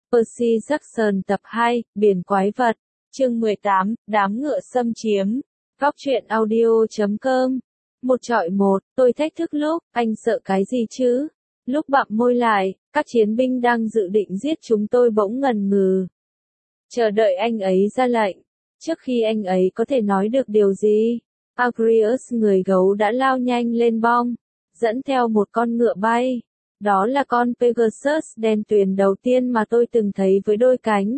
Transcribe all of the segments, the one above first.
Percy Jackson tập 2, Biển quái vật, chương 18, Đám ngựa xâm chiếm. Góc truyện audio.com. Một trọi một, tôi thách thức lúc, anh sợ cái gì chứ? Lúc bặm môi lại, các chiến binh đang dự định giết chúng tôi bỗng ngần ngừ. Chờ đợi anh ấy ra lệnh. Trước khi anh ấy có thể nói được điều gì, Agrius người gấu đã lao nhanh lên bong, dẫn theo một con ngựa bay. Đó là con Pegasus đen tuyền đầu tiên mà tôi từng thấy với đôi cánh.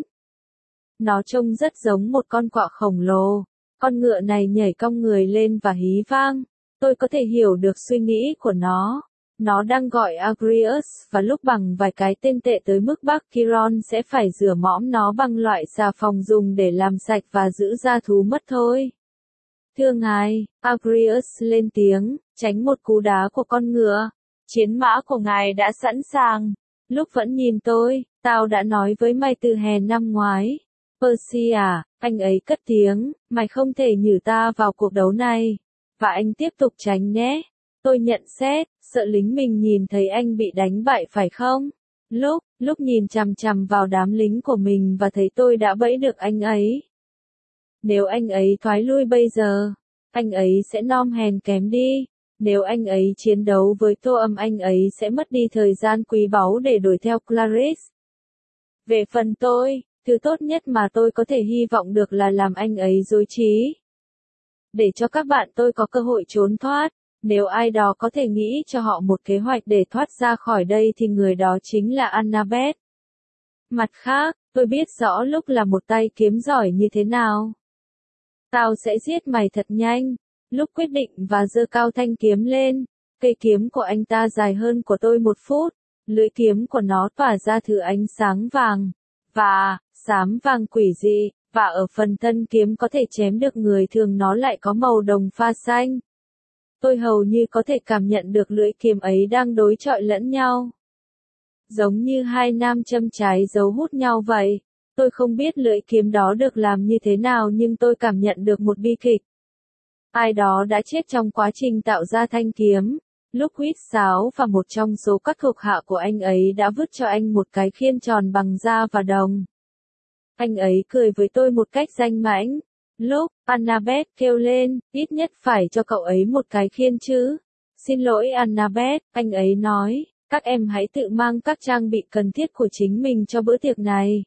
Nó trông rất giống một con quạ khổng lồ. Con ngựa này nhảy cong người lên và hí vang. Tôi có thể hiểu được suy nghĩ của nó. Nó đang gọi Agrius và lúc bằng vài cái tên tệ tới mức bác Chiron sẽ phải rửa mõm nó bằng loại xà phòng dùng để làm sạch và giữ da thú mất thôi. Thưa ngài, Agrius lên tiếng, tránh một cú đá của con ngựa. Chiến mã của ngài đã sẵn sàng. Lúc vẫn nhìn tôi, tao đã nói với mày từ hè năm ngoái. Percy à, anh ấy cất tiếng, mày không thể nhử ta vào cuộc đấu này. Và anh tiếp tục tránh nhé. Tôi nhận xét, sợ lính mình nhìn thấy anh bị đánh bại phải không? Lúc nhìn chằm chằm vào đám lính của mình và thấy tôi đã bẫy được anh ấy. Nếu anh ấy thoái lui bây giờ, anh ấy sẽ nom hèn kém đi. Nếu anh ấy chiến đấu với Tô Âm anh ấy sẽ mất đi thời gian quý báu để đuổi theo Clarice. Về phần tôi, thứ tốt nhất mà tôi có thể hy vọng được là làm anh ấy rối trí. Để cho các bạn tôi có cơ hội trốn thoát, nếu ai đó có thể nghĩ cho họ một kế hoạch để thoát ra khỏi đây thì người đó chính là Annabeth. Mặt khác, tôi biết rõ lúc là một tay kiếm giỏi như thế nào. Tao sẽ giết mày thật nhanh. Lúc quyết định và giơ cao thanh kiếm lên, cây kiếm của anh ta dài hơn của tôi 1 phút, lưỡi kiếm của nó tỏa ra thứ ánh sáng vàng, và, xám vàng quỷ dị, và ở phần thân kiếm có thể chém được người thường nó lại có màu đồng pha xanh. Tôi hầu như có thể cảm nhận được lưỡi kiếm ấy đang đối chọi lẫn nhau. Giống như hai nam châm trái dấu hút nhau vậy. Tôi không biết lưỡi kiếm đó được làm như thế nào nhưng tôi cảm nhận được một bi kịch. Ai đó đã chết trong quá trình tạo ra thanh kiếm. Lúc huýt sáo và một trong số các thuộc hạ của anh ấy đã vứt cho anh một cái khiên tròn bằng da và đồng. Anh ấy cười với tôi một cách danh mãnh. Lúc, Annabeth kêu lên, ít nhất phải cho cậu ấy một cái khiên chứ. Xin lỗi Annabeth, anh ấy nói, các em hãy tự mang các trang bị cần thiết của chính mình cho bữa tiệc này.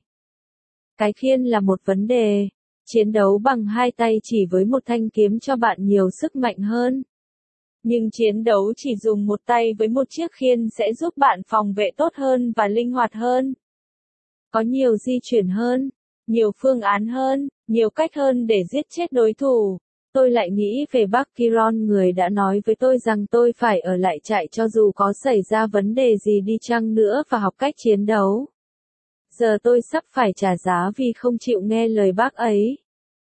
Cái khiên là một vấn đề. Chiến đấu bằng hai tay chỉ với một thanh kiếm cho bạn nhiều sức mạnh hơn. Nhưng chiến đấu chỉ dùng một tay với một chiếc khiên sẽ giúp bạn phòng vệ tốt hơn và linh hoạt hơn. Có nhiều di chuyển hơn, nhiều phương án hơn, nhiều cách hơn để giết chết đối thủ. Tôi lại nghĩ về bác Chiron người đã nói với tôi rằng tôi phải ở lại trại cho dù có xảy ra vấn đề gì đi chăng nữa và học cách chiến đấu. Giờ tôi sắp phải trả giá vì không chịu nghe lời bác ấy.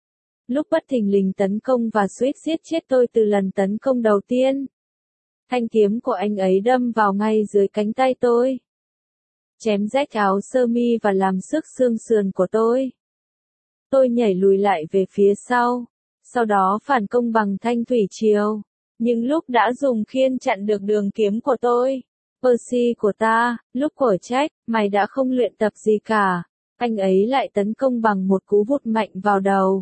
Lúc bất thình lình tấn công và suýt giết chết tôi từ lần tấn công đầu tiên. Thanh kiếm của anh ấy đâm vào ngay dưới cánh tay tôi. Chém rách áo sơ mi và làm xước xương sườn của tôi. Tôi nhảy lùi lại về phía sau đó phản công bằng thanh thủy triều. Nhưng lúc đã dùng khiên chặn được đường kiếm của tôi. Percy của ta, lúc cổ trách, mày đã không luyện tập gì cả. Anh ấy lại tấn công bằng một cú vụt mạnh vào đầu.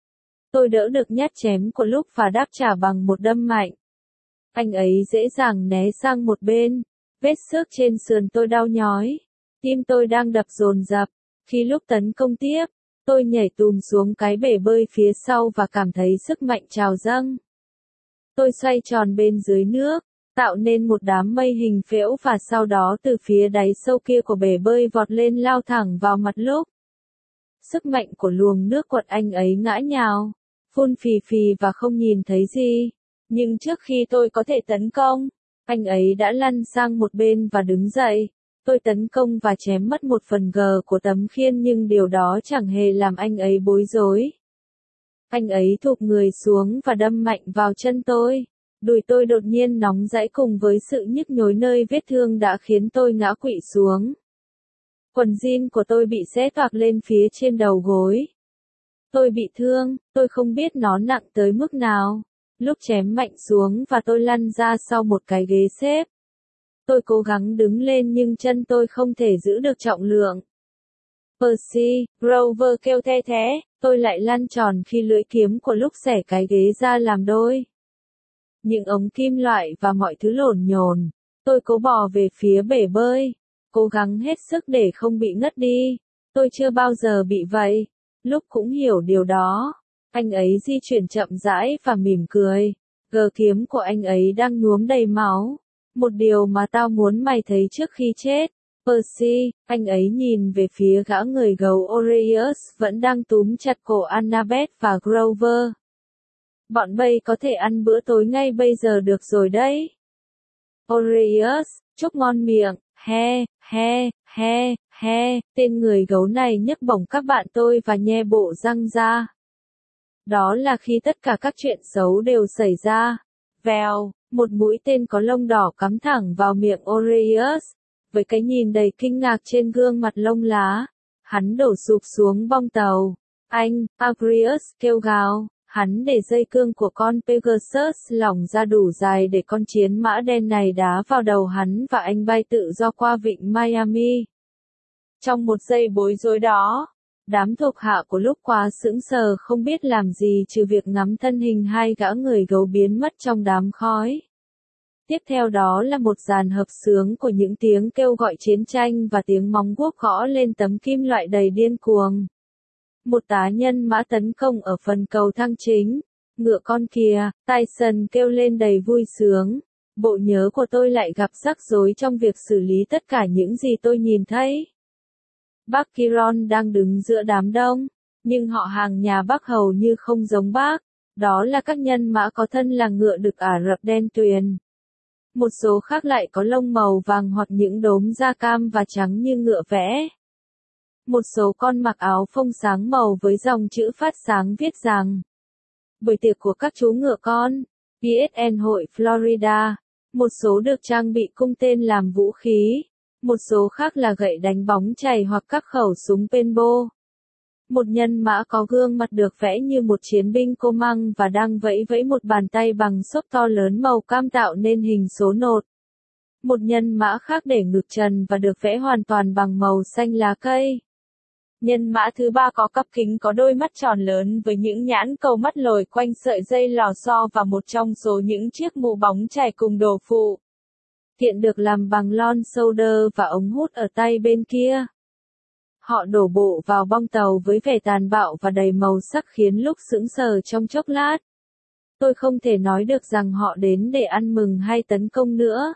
Tôi đỡ được nhát chém của lúc và đáp trả bằng một đâm mạnh. Anh ấy dễ dàng né sang một bên. Vết xước trên sườn tôi đau nhói. Tim tôi đang đập dồn dập. Khi lúc tấn công tiếp, tôi nhảy tùm xuống cái bể bơi phía sau và cảm thấy sức mạnh trào dâng. Tôi xoay tròn bên dưới nước, tạo nên một đám mây hình phễu và sau đó từ phía đáy sâu kia của bể bơi vọt lên lao thẳng vào mặt lúc. Sức mạnh của luồng nước quật anh ấy ngã nhào, phun phì phì và không nhìn thấy gì. Nhưng trước khi tôi có thể tấn công, anh ấy đã lăn sang một bên và đứng dậy. Tôi tấn công và chém mất 1/10 của tấm khiên nhưng điều đó chẳng hề làm anh ấy bối rối. Anh ấy thụp người xuống và đâm mạnh vào chân tôi. Đùi tôi đột nhiên nóng rẫy cùng với sự nhức nhối nơi vết thương đã khiến tôi ngã quỵ xuống. Quần jean của tôi bị xé toạc lên phía trên đầu gối. Tôi bị thương, tôi không biết nó nặng tới mức nào. Lúc chém mạnh xuống và tôi lăn ra sau một cái ghế xếp. Tôi cố gắng đứng lên nhưng chân tôi không thể giữ được trọng lượng. Percy, Grover kêu the thế, tôi lại lăn tròn khi lưỡi kiếm của lúc xẻ cái ghế ra làm đôi. Những ống kim loại và mọi thứ lổn nhổn. Tôi cố bò về phía bể bơi, cố gắng hết sức để không bị ngất đi. Tôi chưa bao giờ bị vậy. Lúc cũng hiểu điều đó. Anh ấy di chuyển chậm rãi và mỉm cười. Gờ kiếm của anh ấy đang nhuốm đầy máu. Một điều mà tao muốn mày thấy trước khi chết. Percy, anh ấy nhìn về phía gã người gấu Oreus vẫn đang túm chặt cổ Annabeth và Grover. Bọn bay có thể ăn bữa tối ngay bây giờ được rồi đấy. Oreus, chúc ngon miệng, he, he, he, he, tên người gấu này nhấc bổng các bạn tôi và nhe bộ răng ra. Đó là khi tất cả các chuyện xấu đều xảy ra. Vèo, một mũi tên có lông đỏ cắm thẳng vào miệng Oreus. Với cái nhìn đầy kinh ngạc trên gương mặt lông lá, hắn đổ sụp xuống bong tàu. Anh, Agrius kêu gào, hắn để dây cương của con Pegasus lỏng ra đủ dài để con chiến mã đen này đá vào đầu hắn và anh bay tự do qua vịnh Miami. Trong một giây bối rối đó, đám thuộc hạ của lúc quá sững sờ không biết làm gì trừ việc ngắm thân hình hai gã người gấu biến mất trong đám khói. Tiếp theo đó là một dàn hợp xướng của những tiếng kêu gọi chiến tranh và tiếng móng guốc gõ lên tấm kim loại đầy điên cuồng. Một tá nhân mã tấn công ở phần cầu thang chính. Ngựa con kìa, Tyson kêu lên đầy vui sướng. Bộ nhớ của tôi lại gặp rắc rối trong việc xử lý tất cả những gì tôi nhìn thấy. Bác Chiron đang đứng giữa đám đông, nhưng họ hàng nhà bác hầu như không giống bác. Đó là các nhân mã có thân là ngựa đực Ả Rập đen tuyền. Một số khác lại có lông màu vàng hoặc những đốm da cam và trắng như ngựa vẽ. Một số con mặc áo phông sáng màu với dòng chữ phát sáng viết rằng buổi tiệc của các chú ngựa con, PSN hội Florida. Một số được trang bị cung tên làm vũ khí. Một số khác là gậy đánh bóng chày hoặc các khẩu súng paintball. Một nhân mã có gương mặt được vẽ như một chiến binh cô măng và đang vẫy vẫy một bàn tay bằng xốp to lớn màu cam tạo nên hình số nột. Một nhân mã khác để ngực trần và được vẽ hoàn toàn bằng màu xanh lá cây. Nhân mã thứ ba có cặp kính có đôi mắt tròn lớn với những nhãn cầu mắt lồi quanh sợi dây lò xo và một trong số những chiếc mũ bóng chày cùng đồ phụ. Kiện được làm bằng lon solder và ống hút ở tay bên kia. Họ đổ bộ vào bong tàu với vẻ tàn bạo và đầy màu sắc khiến lúc sững sờ trong chốc lát. Tôi không thể nói được rằng họ đến để ăn mừng hay tấn công nữa.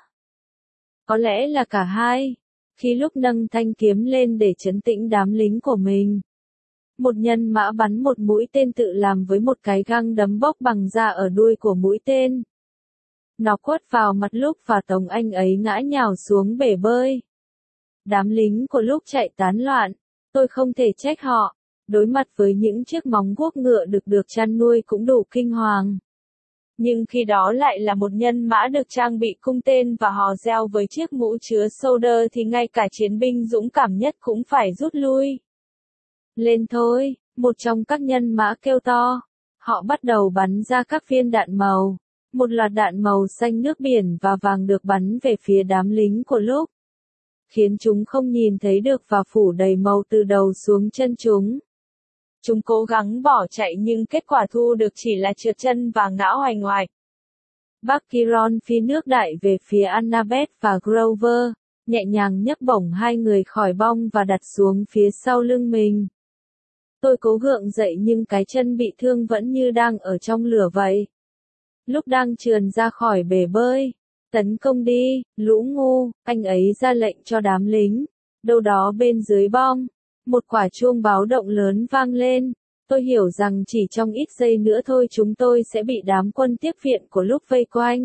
Có lẽ là cả hai. Khi lúc nâng thanh kiếm lên để trấn tĩnh đám lính của mình, một nhân mã bắn một mũi tên tự làm với một cái găng đấm bốc bằng da ở đuôi của mũi tên. Nó quất vào mặt lúc và tống anh ấy ngã nhào xuống bể bơi. Đám lính của lúc chạy tán loạn. Tôi không thể trách họ. Đối mặt với những chiếc móng guốc ngựa được chăn nuôi cũng đủ kinh hoàng. Nhưng khi đó lại là một nhân mã được trang bị cung tên và hò reo với chiếc mũ chứa solder thì ngay cả chiến binh dũng cảm nhất cũng phải rút lui. Lên thôi, một trong các nhân mã kêu to. Họ bắt đầu bắn ra các viên đạn màu. Một loạt đạn màu xanh nước biển và vàng được bắn về phía đám lính của lúc, khiến chúng không nhìn thấy được và phủ đầy màu từ đầu xuống chân chúng. Chúng cố gắng bỏ chạy nhưng kết quả thu được chỉ là trượt chân và ngã oành oạch. Bác Chiron phi nước đại về phía Annabeth và Grover, nhẹ nhàng nhấc bổng hai người khỏi bong và đặt xuống phía sau lưng mình. Tôi cố gượng dậy nhưng cái chân bị thương vẫn như đang ở trong lửa vậy. Lúc đang trườn ra khỏi bể bơi, tấn công đi, lũ ngu, anh ấy ra lệnh cho đám lính. Đâu đó bên dưới bong, một quả chuông báo động lớn vang lên. Tôi hiểu rằng chỉ trong ít giây nữa thôi chúng tôi sẽ bị đám quân tiếp viện của lúc vây quanh.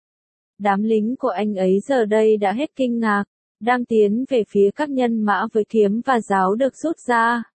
Đám lính của anh ấy giờ đây đã hết kinh ngạc, đang tiến về phía các nhân mã với kiếm và giáo được rút ra.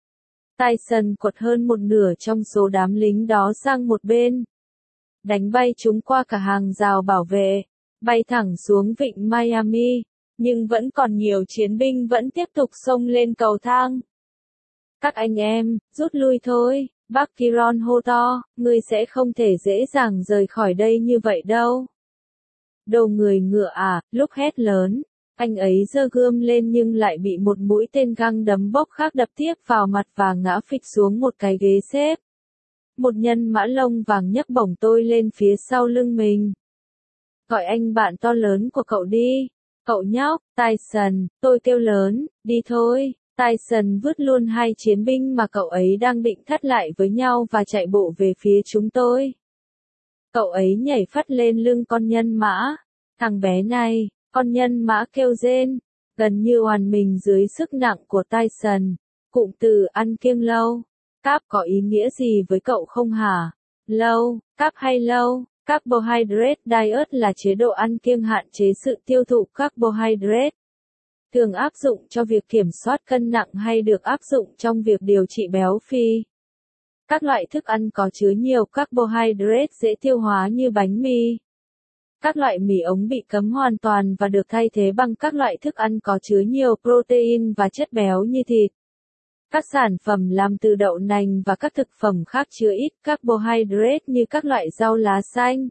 Tyson quật hơn một nửa trong số đám lính đó sang một bên, đánh bay chúng qua cả hàng rào bảo vệ, bay thẳng xuống vịnh Miami, nhưng vẫn còn nhiều chiến binh vẫn tiếp tục xông lên cầu thang. Các anh em, rút lui thôi, bác Chiron hô to, ngươi sẽ không thể dễ dàng rời khỏi đây như vậy đâu. Đồ người ngựa à, lúc hét lớn, Anh ấy giơ gươm lên nhưng lại bị một mũi tên găng đấm bốc khác đập tiếp vào mặt và ngã phịch xuống một cái ghế xếp. Một nhân mã lông vàng nhấc bổng tôi lên phía sau lưng mình. Gọi anh bạn to lớn của cậu đi. Cậu nhóc, Tyson, tôi kêu lớn, đi thôi. Tyson vứt luôn hai chiến binh mà cậu ấy đang định thắt lại với nhau và chạy bộ về phía chúng tôi. Cậu ấy nhảy phắt lên lưng con nhân mã. Thằng bé này, con nhân mã kêu rên, gần như oàn mình dưới sức nặng của Tyson. Cụm từ ăn kiêng lâu. Carb có ý nghĩa gì với cậu không hả? Low, carb hay low? Carbohydrate diet là chế độ ăn kiêng hạn chế sự tiêu thụ carbohydrate. Thường áp dụng cho việc kiểm soát cân nặng hay được áp dụng trong việc điều trị béo phì. Các loại thức ăn có chứa nhiều carbohydrate dễ tiêu hóa như bánh mì. Các loại mì ống bị cấm hoàn toàn và được thay thế bằng các loại thức ăn có chứa nhiều protein và chất béo như thịt. Các sản phẩm làm từ đậu nành và các thực phẩm khác chứa ít carbohydrate như các loại rau lá xanh.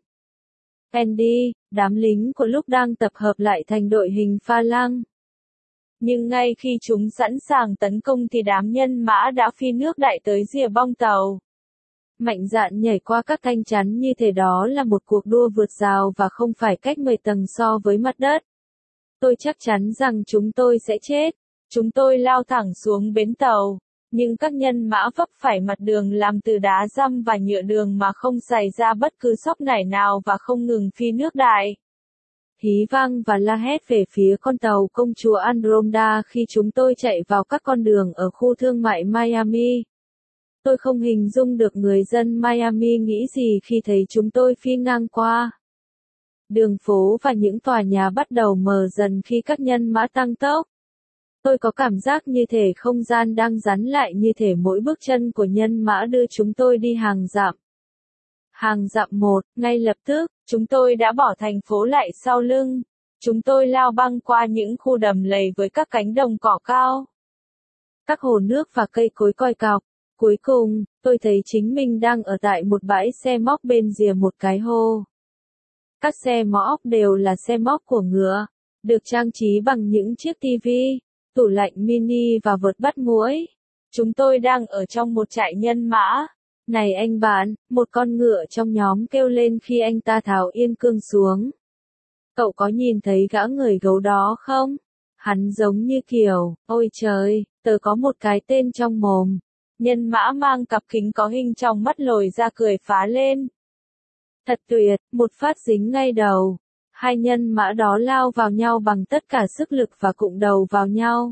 Andy, đám lính của lúc đang tập hợp lại thành đội hình pha lăng. Nhưng ngay khi chúng sẵn sàng tấn công thì đám nhân mã đã phi nước đại tới rìa bong tàu. Mạnh dạn nhảy qua các thanh chắn như thể đó là một cuộc đua vượt rào và không phải cách 10 tầng so với mặt đất. Tôi chắc chắn rằng chúng tôi sẽ chết. Chúng tôi lao thẳng xuống bến tàu, nhưng các nhân mã vấp phải mặt đường làm từ đá răm và nhựa đường mà không xảy ra bất cứ sóc nảy nào và không ngừng phi nước đại. Hí vang và la hét về phía con tàu công chúa Andromeda khi chúng tôi chạy vào các con đường ở khu thương mại Miami. Tôi không hình dung được người dân Miami nghĩ gì khi thấy chúng tôi phi ngang qua. Đường phố và những tòa nhà bắt đầu mờ dần khi các nhân mã tăng tốc. Tôi có cảm giác như thể không gian đang dán lại như thể mỗi bước chân của nhân mã đưa chúng tôi đi hàng dặm. Hàng dặm 1, ngay lập tức, chúng tôi đã bỏ thành phố lại sau lưng. Chúng tôi lao băng qua những khu đầm lầy với các cánh đồng cỏ cao. Các hồ nước và cây cối coi cọc. Cuối cùng, tôi thấy chính mình đang ở tại một bãi xe móc bên rìa một cái hồ. Các xe móc đều là xe móc của ngựa, được trang trí bằng những chiếc tivi, tủ lạnh mini và vợt bắt muỗi. Chúng tôi đang ở trong một trại nhân mã. Này anh bạn, một con ngựa trong nhóm kêu lên khi anh ta tháo yên cương xuống. Cậu có nhìn thấy gã người gấu đó không? Hắn giống như kiểu, ôi trời, tớ có một cái tên trong mồm. Nhân mã mang cặp kính có hình trong mắt lồi ra cười phá lên. Thật tuyệt, một phát dính ngay đầu. Hai nhân mã đó lao vào nhau bằng tất cả sức lực và cụng đầu vào nhau.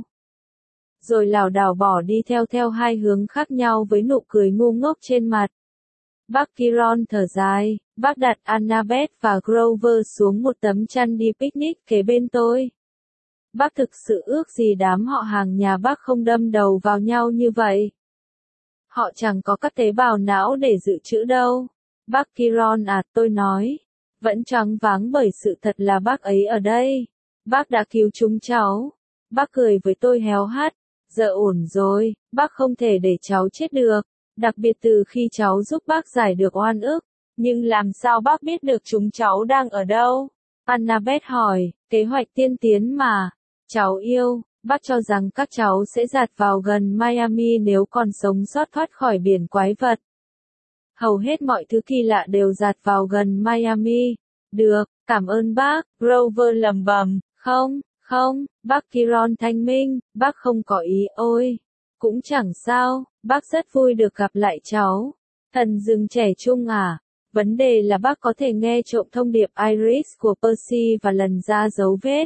Rồi lảo đảo bỏ đi theo hai hướng khác nhau với nụ cười ngu ngốc trên mặt. Bác Kiron thở dài, bác đặt Annabeth và Grover xuống một tấm chăn đi picnic kế bên tôi. Bác thực sự ước gì đám họ hàng nhà bác không đâm đầu vào nhau như vậy. Họ chẳng có các tế bào não để dự trữ đâu. Bác Kiron à, tôi nói. Vẫn choáng váng bởi sự thật là bác ấy ở đây. Bác đã cứu chúng cháu. Bác cười với tôi héo hắt. Giờ ổn rồi, bác không thể để cháu chết được. Đặc biệt từ khi cháu giúp bác giải được oan ức. Nhưng làm sao bác biết được chúng cháu đang ở đâu? Annabeth hỏi, kế hoạch tiên tiến mà. Cháu yêu, bác cho rằng các cháu sẽ dạt vào gần Miami nếu còn sống sót thoát khỏi biển quái vật. Hầu hết mọi thứ kỳ lạ đều dạt vào gần Miami. Được, cảm ơn bác, Grover lẩm bẩm, không, bác Kiron thanh minh, bác không có ý, ôi. Cũng chẳng sao, bác rất vui được gặp lại cháu. Thần rừng trẻ trung à? Vấn đề là bác có thể nghe trộm thông điệp Iris của Percy và lần ra dấu vết.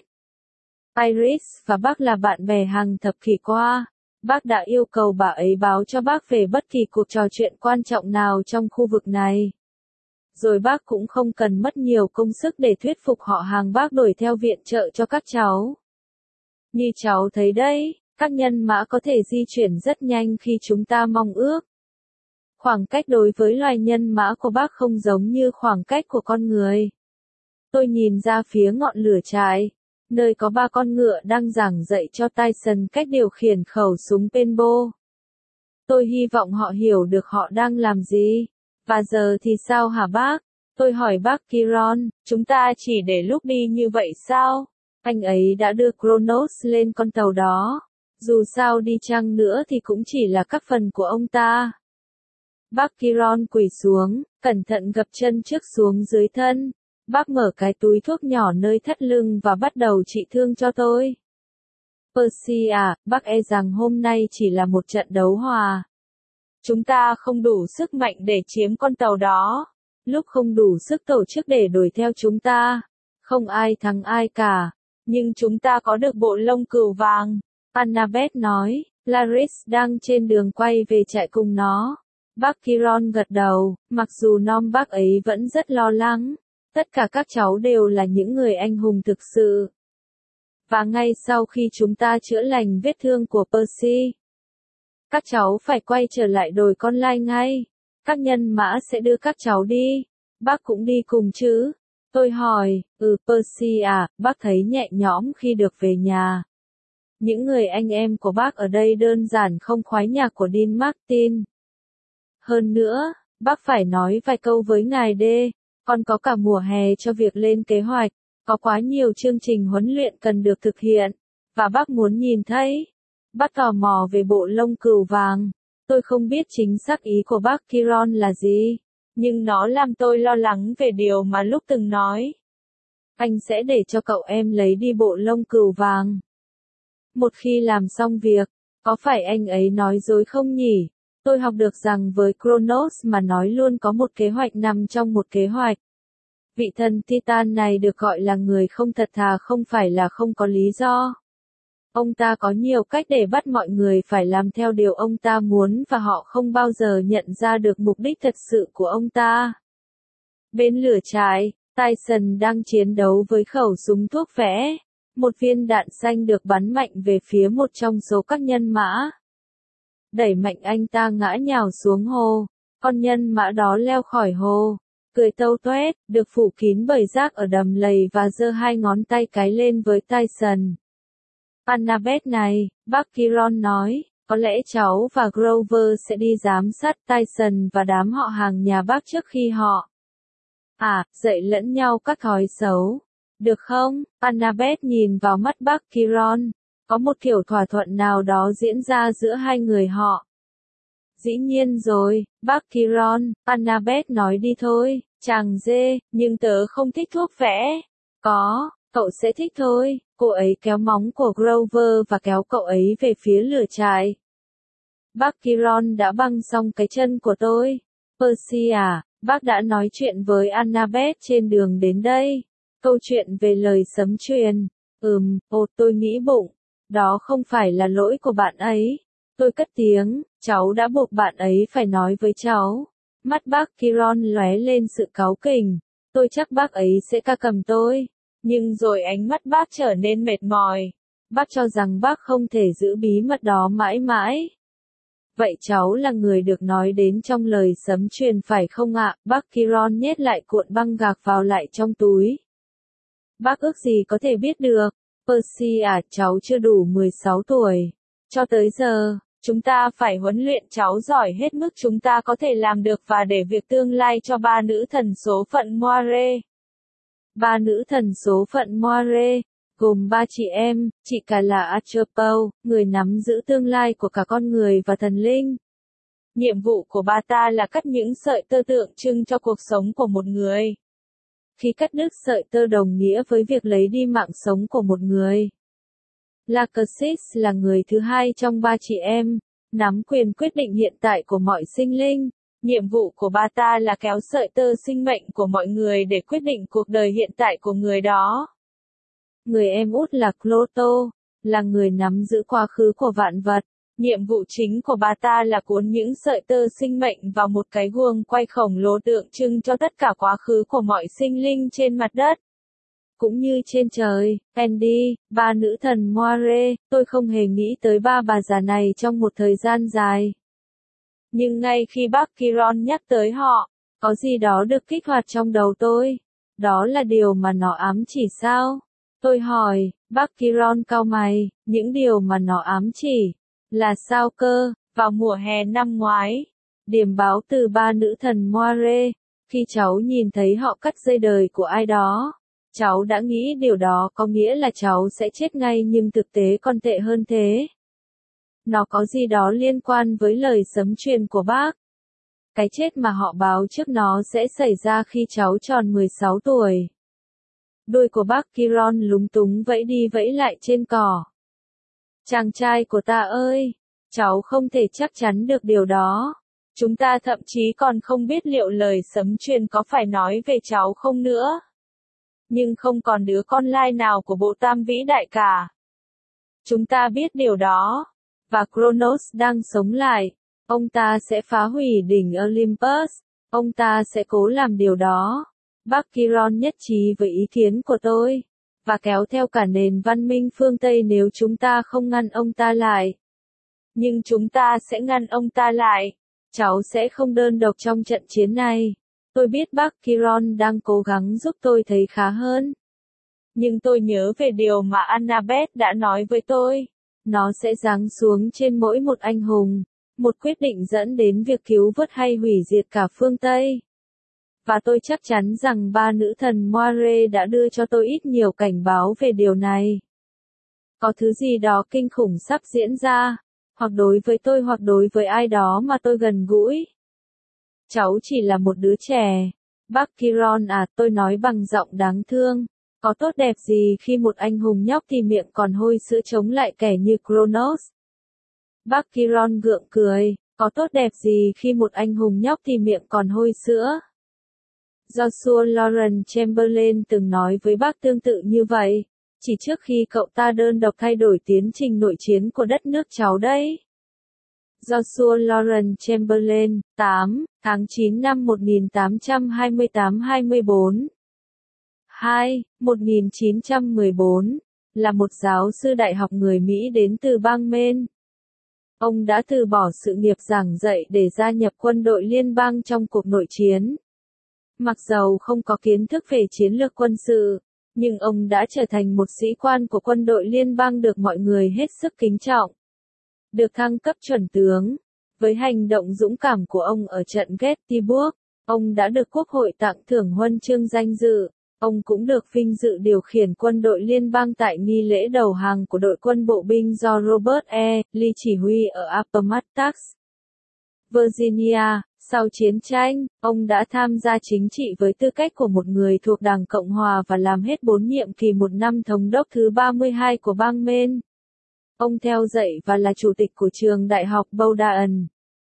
Iris và bác là bạn bè hàng thập kỷ qua. Bác đã yêu cầu bà ấy báo cho bác về bất kỳ cuộc trò chuyện quan trọng nào trong khu vực này. Rồi bác cũng không cần mất nhiều công sức để thuyết phục họ hàng bác đuổi theo viện trợ cho các cháu. Như cháu thấy đấy, các nhân mã có thể di chuyển rất nhanh khi chúng ta mong ước. Khoảng cách đối với loài nhân mã của bác không giống như khoảng cách của con người. Tôi nhìn ra phía ngọn lửa trại, nơi có 3 con ngựa đang giảng dạy cho Tyson cách điều khiển khẩu súng paintball. Tôi hy vọng họ hiểu được họ đang làm gì. Và giờ thì sao hả bác? Tôi hỏi bác Kiron, chúng ta chỉ để lúc đi như vậy sao? Anh ấy đã đưa Kronos lên con tàu đó. Dù sao đi chăng nữa thì cũng chỉ là các phần của ông ta. Bác Chiron quỳ xuống, cẩn thận gập chân trước xuống dưới thân. Bác mở cái túi thuốc nhỏ nơi thắt lưng và bắt đầu trị thương cho tôi. Percy à, bác e rằng hôm nay chỉ là một trận đấu hòa. Chúng ta không đủ sức mạnh để chiếm con tàu đó. Lúc không đủ sức tổ chức để đuổi theo chúng ta. Không ai thắng ai cả. Nhưng chúng ta có được bộ lông cừu vàng. Annabeth nói, Laris đang trên đường quay về trại cùng nó. Bác Chiron gật đầu, mặc dù Nom bác ấy vẫn rất lo lắng. Tất cả các cháu đều là những người anh hùng thực sự. Và ngay sau khi chúng ta chữa lành vết thương của Percy, các cháu phải quay trở lại đồi con lai ngay. Các nhân mã sẽ đưa các cháu đi. Bác cũng đi cùng chứ? Tôi hỏi, Percy à, bác thấy nhẹ nhõm khi được về nhà. Những người anh em của bác ở đây đơn giản không khoái nhạc của Dean Martin. Hơn nữa, bác phải nói vài câu với ngài D. Còn có cả mùa hè cho việc lên kế hoạch. Có quá nhiều chương trình huấn luyện cần được thực hiện. Và bác muốn nhìn thấy. Bác tò mò về bộ lông cừu vàng. Tôi không biết chính xác ý của bác Chiron là gì. Nhưng nó làm tôi lo lắng về điều mà lúc từng nói. Anh sẽ để cho cậu em lấy đi bộ lông cừu vàng. Một khi làm xong việc, có phải anh ấy nói dối không nhỉ? Tôi học được rằng với Kronos mà nói luôn có một kế hoạch nằm trong một kế hoạch. Vị thần Titan này được gọi là người không thật thà không phải là không có lý do. Ông ta có nhiều cách để bắt mọi người phải làm theo điều ông ta muốn và họ không bao giờ nhận ra được mục đích thật sự của ông ta. Bên lửa trại, Tyson đang chiến đấu với khẩu súng thuốc vẽ. Một viên đạn xanh được bắn mạnh về phía một trong số các nhân mã. Đẩy mạnh anh ta ngã nhào xuống hồ. Con nhân mã đó leo khỏi hồ. Cười tâu toét, được phủ kín bởi rác ở đầm lầy và giơ hai ngón tay cái lên với Tyson. Annabeth này, bác Chiron nói, có lẽ cháu và Grover sẽ đi giám sát Tyson và đám họ hàng nhà bác trước khi họ dạy lẫn nhau các thói xấu. Được không? Annabeth nhìn vào mắt bác Chiron. Có một kiểu thỏa thuận nào đó diễn ra giữa hai người họ. Dĩ nhiên rồi, bác Chiron, Annabeth nói đi thôi, chàng dê, nhưng tớ không thích thuốc vẽ. Có, cậu sẽ thích thôi. Cô ấy kéo móng của Grover và kéo cậu ấy về phía lửa trại. Bác Chiron đã băng xong cái chân của tôi. Percy à, bác đã nói chuyện với Annabeth trên đường đến đây. Câu chuyện về lời sấm truyền. Tôi nghĩ bụng. Đó không phải là lỗi của bạn ấy. Tôi cất tiếng, cháu đã buộc bạn ấy phải nói với cháu. Mắt bác Chiron lóe lên sự cáu kỉnh. Tôi chắc bác ấy sẽ ca cầm tôi. Nhưng rồi ánh mắt bác trở nên mệt mỏi. Bác cho rằng bác không thể giữ bí mật đó mãi mãi. Vậy cháu là người được nói đến trong lời sấm truyền phải không ạ? Bác Chiron nhét lại cuộn băng gạc vào lại trong túi. Bác ước gì có thể biết được. Percy à, cháu chưa đủ 16 tuổi. Cho tới giờ, chúng ta phải huấn luyện cháu giỏi hết mức chúng ta có thể làm được và để việc tương lai cho ba nữ thần số phận Moire. Ba nữ thần số phận Moire, gồm ba chị em, chị cả là Atropos, người nắm giữ tương lai của cả con người và thần linh. Nhiệm vụ của bà ta là cắt những sợi tơ tượng trưng cho cuộc sống của một người. Khi cắt đứt sợi tơ đồng nghĩa với việc lấy đi mạng sống của một người. Lachesis là người thứ hai trong ba chị em, nắm quyền quyết định hiện tại của mọi sinh linh. Nhiệm vụ của bà ta là kéo sợi tơ sinh mệnh của mọi người để quyết định cuộc đời hiện tại của người đó. Người em út là Cloto, là người nắm giữ quá khứ của vạn vật. Nhiệm vụ chính của bà ta là cuốn những sợi tơ sinh mệnh vào một cái guồng quay khổng lồ tượng trưng cho tất cả quá khứ của mọi sinh linh trên mặt đất. Cũng như trên trời, Andy, ba nữ thần Moire, tôi không hề nghĩ tới ba bà già này trong một thời gian dài. Nhưng ngay khi bác Chiron nhắc tới họ, có gì đó được kích hoạt trong đầu tôi. Đó là điều mà nó ám chỉ sao? Tôi hỏi, bác Chiron cau mày, những điều mà nó ám chỉ. Là sao cơ? Vào mùa hè năm ngoái, điểm báo từ ba nữ thần Moire, khi cháu nhìn thấy họ cắt dây đời của ai đó, Cháu đã nghĩ điều đó có nghĩa là cháu sẽ chết ngay nhưng thực tế còn tệ hơn thế. Nó có gì đó liên quan với lời sấm truyền của bác. Cái chết mà họ báo trước nó sẽ xảy ra khi cháu tròn 16 tuổi. Đuôi của bác Kiron lúng túng vẫy đi vẫy lại trên cỏ. Chàng trai của ta ơi, cháu không thể chắc chắn được điều đó. Chúng ta thậm chí còn không biết liệu lời sấm truyền có phải nói về cháu không nữa. Nhưng không còn đứa con lai nào của bộ tam vĩ đại cả. Chúng ta biết điều đó. Và Kronos đang sống lại. Ông ta sẽ phá hủy đỉnh Olympus. Ông ta sẽ cố làm điều đó. Bác Kiron nhất trí với ý kiến của tôi. Và kéo theo cả nền văn minh phương Tây nếu chúng ta không ngăn ông ta lại. Nhưng chúng ta sẽ ngăn ông ta lại. Cháu sẽ không đơn độc trong trận chiến này. Tôi biết bác Kiron đang cố gắng giúp tôi thấy khá hơn. Nhưng tôi nhớ về điều mà Annabeth đã nói với tôi. Nó sẽ giáng xuống trên mỗi một anh hùng. Một quyết định dẫn đến việc cứu vớt hay hủy diệt cả phương Tây. Và tôi chắc chắn rằng ba nữ thần Moire đã đưa cho tôi ít nhiều cảnh báo về điều này. Có thứ gì đó kinh khủng sắp diễn ra. Hoặc đối với tôi hoặc đối với ai đó mà tôi gần gũi. Cháu chỉ là một đứa trẻ. Bác Kiron à, tôi nói bằng giọng đáng thương. Có tốt đẹp gì khi một anh hùng nhóc thì miệng còn hôi sữa chống lại kẻ như Kronos? Bác Kiron gượng cười. Có tốt đẹp gì khi một anh hùng nhóc thì miệng còn hôi sữa? Joshua Lawrence Chamberlain từng nói với bác tương tự như vậy. Chỉ trước khi cậu ta đơn độc thay đổi tiến trình nội chiến của đất nước cháu đấy. Joshua Lawrence Chamberlain, 8 tháng 9 năm 1828-24. 2. 1914, là một giáo sư đại học người Mỹ đến từ bang Maine. Ông đã từ bỏ sự nghiệp giảng dạy để gia nhập quân đội liên bang trong cuộc nội chiến. Mặc dầu không có kiến thức về chiến lược quân sự, nhưng ông đã trở thành một sĩ quan của quân đội liên bang được mọi người hết sức kính trọng. Được thăng cấp chuẩn tướng. Với hành động dũng cảm của ông ở trận Gettysburg, ông đã được Quốc hội tặng thưởng huân chương danh dự. Ông cũng được vinh dự điều khiển quân đội liên bang tại nghi lễ đầu hàng của đội quân bộ binh do Robert E. Lee chỉ huy ở Appomattox, Virginia. Sau chiến tranh, ông đã tham gia chính trị với tư cách của một người thuộc Đảng Cộng Hòa và làm hết 4 nhiệm kỳ một năm thống đốc thứ 32 của bang Maine. Ông theo dạy và là chủ tịch của trường đại học Bowdoin.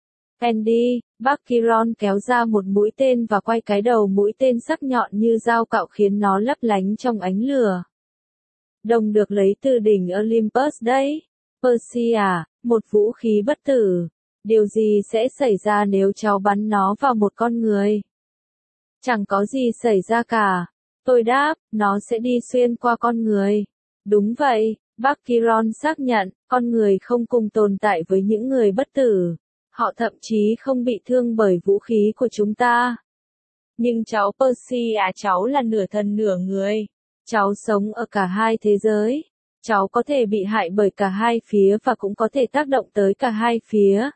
Andy, bác Kiron kéo ra một mũi tên và quay cái đầu mũi tên sắc nhọn như dao cạo khiến nó lấp lánh trong ánh lửa. Đồng được lấy từ đỉnh Olympus đấy. Percy à, một vũ khí bất tử. Điều gì sẽ xảy ra nếu cháu bắn nó vào một con người? Chẳng có gì xảy ra cả. Tôi đáp, nó sẽ đi xuyên qua con người. Đúng vậy, bác Kiron xác nhận, con người không cùng tồn tại với những người bất tử. Họ thậm chí không bị thương bởi vũ khí của chúng ta. Nhưng cháu Percy à, cháu là nửa thần nửa người. Cháu sống ở cả hai thế giới. Cháu có thể bị hại bởi cả hai phía và cũng có thể tác động tới cả hai phía.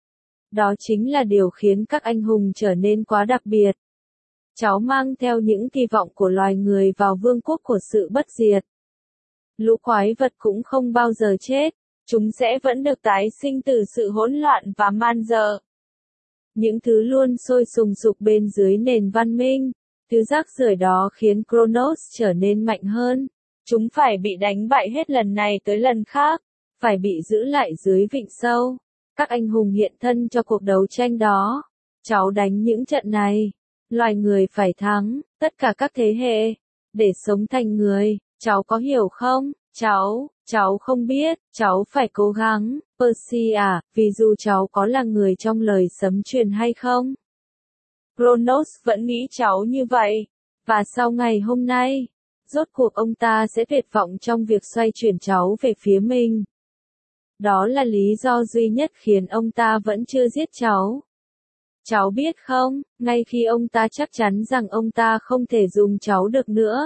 Đó chính là điều khiến các anh hùng trở nên quá đặc biệt. Cháu mang theo những kỳ vọng của loài người vào vương quốc của sự bất diệt. Lũ quái vật cũng không bao giờ chết. Chúng sẽ vẫn được tái sinh từ sự hỗn loạn và man dợ. Những thứ luôn sôi sùng sục bên dưới nền văn minh. Thứ rác rưởi đó khiến Kronos trở nên mạnh hơn. Chúng phải bị đánh bại hết lần này tới lần khác. Phải bị giữ lại dưới vịnh sâu. Các anh hùng hiện thân cho cuộc đấu tranh đó. Cháu đánh những trận này. Loài người phải thắng, tất cả các thế hệ. Để sống thành người, cháu có hiểu không? Cháu không biết, cháu phải cố gắng. Percy à, vì dù cháu có là người trong lời sấm truyền hay không. Kronos vẫn nghĩ cháu như vậy. Và sau ngày hôm nay, rốt cuộc ông ta sẽ tuyệt vọng trong việc xoay chuyển cháu về phía mình. Đó là lý do duy nhất khiến ông ta vẫn chưa giết cháu. Cháu biết không, ngay khi ông ta chắc chắn rằng ông ta không thể dùng cháu được nữa.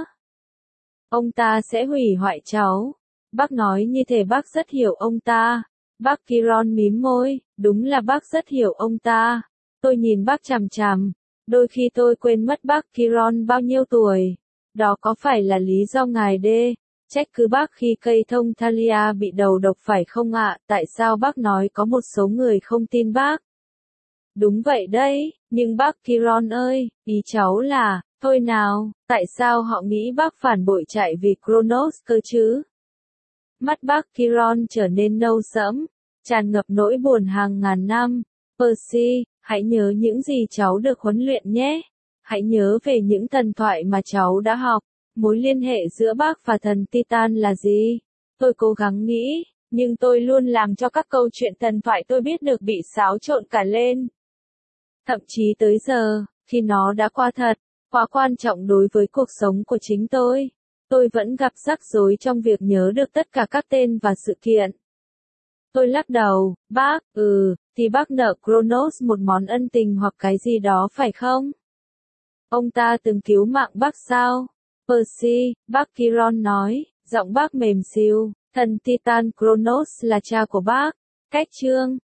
Ông ta sẽ hủy hoại cháu. Bác nói như thể bác rất hiểu ông ta. Bác Kiron mím môi, đúng là bác rất hiểu ông ta. Tôi nhìn bác chằm chằm. Đôi khi tôi quên mất bác Kiron bao nhiêu tuổi. Đó có phải là lý do ngài đê trách cứ bác khi cây thông Thalia bị đầu độc phải không ạ? Tại sao bác nói có một số người không tin bác? Đúng vậy đấy, nhưng bác Chiron ơi, ý cháu là, thôi nào, tại sao họ nghĩ bác phản bội chạy vì Kronos cơ chứ? Mắt bác Chiron trở nên nâu sẫm, tràn ngập nỗi buồn hàng ngàn năm. Percy, hãy nhớ những gì cháu được huấn luyện nhé. Hãy nhớ về những thần thoại mà cháu đã học. Mối liên hệ giữa bác và thần Titan là gì? Tôi cố gắng nghĩ, nhưng tôi luôn làm cho các câu chuyện thần thoại tôi biết được bị xáo trộn cả lên. Thậm chí tới giờ, khi nó đã qua thật, quá quan trọng đối với cuộc sống của chính tôi vẫn gặp rắc rối trong việc nhớ được tất cả các tên và sự kiện. Tôi lắc đầu, bác, thì bác nợ Kronos một món ân tình hoặc cái gì đó phải không? Ông ta từng cứu mạng bác sao? Percy, bác Chiron nói, giọng bác mềm xìu, thần Titan Kronos là cha của bác. Cách chương